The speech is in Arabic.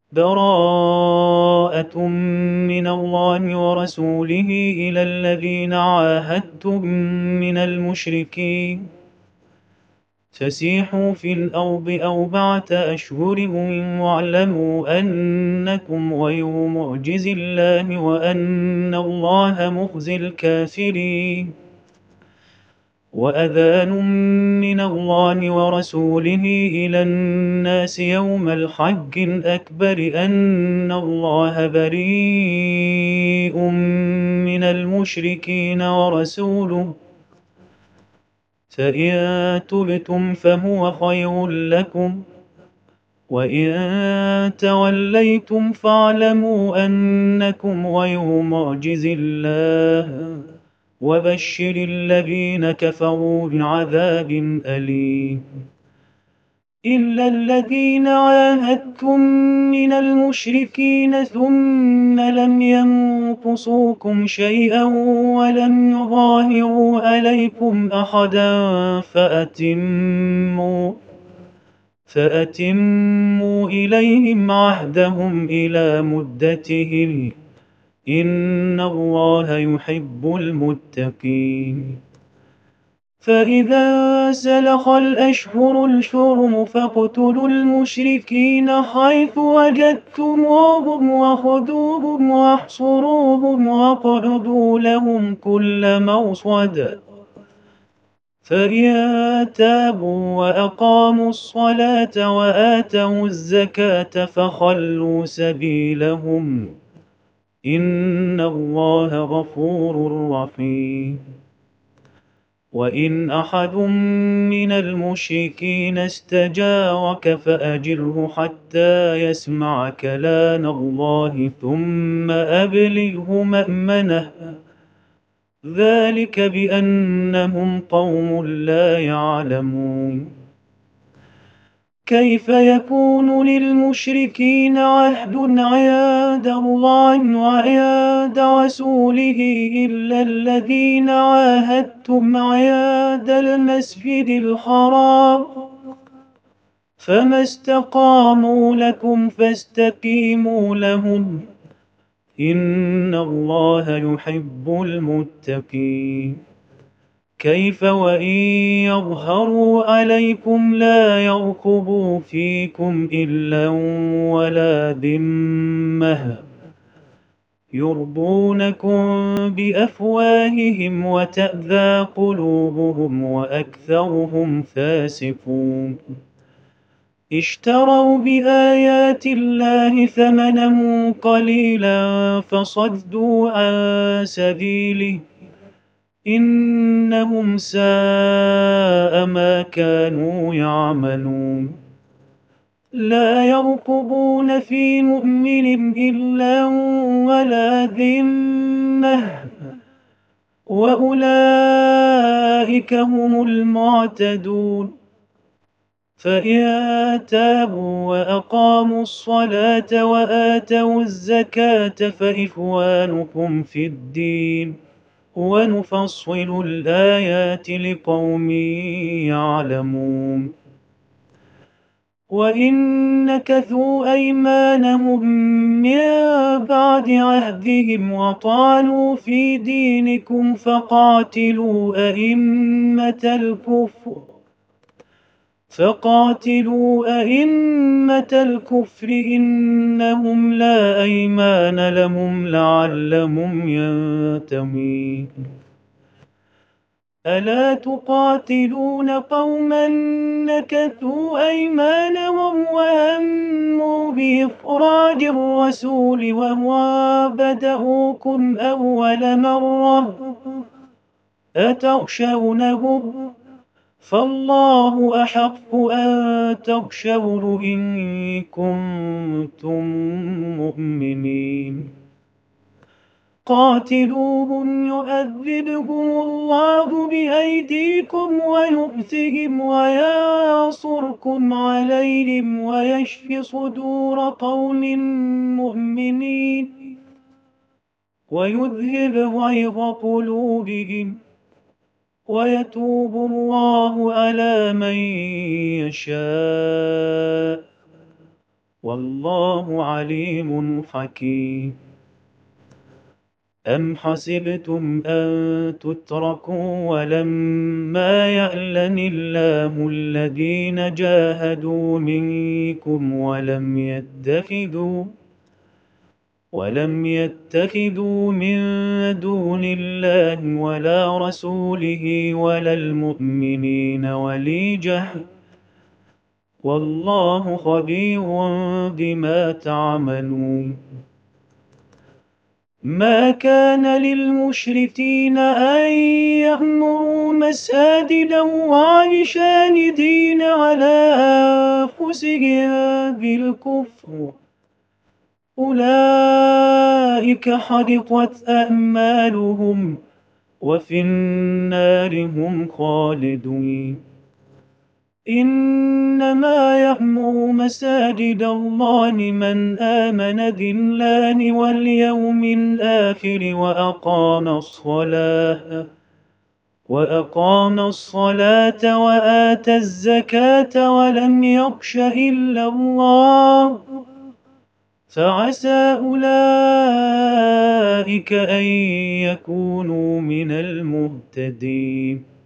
براءة من الله ورسوله إلى الذين عاهدتم من المشركين فسيحوا في الأرض أربعة أشهر واعلموا أنكم غير معجز الله وأن الله مخزي الكافرين وأذان من الله ورسوله إلى الناس يوم الحج الأكبر أن الله بريء من المشركين ورسوله فإن تبتم فهو خير لكم وإن توليتم فاعلموا أنكم غير معجز الله وبشر الذين كفروا بعذاب أليم إلا الذين عاهدتم من المشركين ثم لم ينقصوكم شيئا ولم يظاهروا عليكم أحدا فأتموا إليهم عهدهم إلى مدتهم إن الله يحب المتقين فإذا سلخ الأشهر الحرم فاقتلوا المشركين حيث وجدتموهم وخذوهم واحصروهم واقعدوا لهم كل مرصد فإن تابوا وأقاموا الصلاة وآتوا الزكاة فخلوا سبيلهم إن الله غفور رحيم وإن أحد من المشركين استجارك فأجره حتى يسمع كلام الله ثم أبلغه مأمنه ذلك بأنهم قوم لا يعلمون كيف يكون للمشركين عهد عند الله وعند رسوله إلا الذين عاهدتم عند المسجد الحرام فما استقاموا لكم فاستقيموا لهم إن الله يحب المتقين كيف وإن يظهروا عليكم لا يرقبوا فيكم إلا ولا ذمة يرضونكم بأفواههم وتأذى قلوبهم وأكثرهم فاسقون اشتروا بآيات الله ثمنا قليلا فصدوا عن سبيله إنهم ساء ما كانوا يعملون لا يرقبون في مؤمن إلا ولا ذمة وأولئك هم المعتدون فإن تابوا وأقاموا الصلاة وآتوا الزكاة فإخوانكم في الدين ونفصل الآيات لقوم يعلمون وإن نكثوا أيمانهم من بعد عهدهم وطعنوا في دينكم فقاتلوا أئمة الكفر إنهم لا أيمان لهم لعلهم ينتهون ألا تقاتلون قوما نكثوا أيمانهم وهموا بإخراج الرسول وهو بدأوكم أول مرة أتخشونهم فالله أحق أن تخشوه إن كنتم مؤمنين قاتلوهم يؤذبهم الله بأيديكم ويخزهم وينصركم عليهم ويشف صدور قوم مؤمنين ويذهب غيظ قلوبهم ويتوب الله على من يشاء والله عليم حكيم. أم حسبتم أن تتركوا ولما يعلم الله الذين جاهدوا منكم ولم يتخذوا من دون الله ولا رسوله ولا المؤمنين وليجة والله خبير بما تعملون. ما كان للمشركين أن يعمروا مساجد الله شاهدين على أنفسهم بالكفر أولئك حبطت أعمالهم وفي النار هم خالدون. إنما يعمر مساجد الله من آمن بالله واليوم الآخر وأقام الصلاة وآتى الزكاة ولم يخش إلا الله فعسى أولئك أن يكونوا من المهتدين.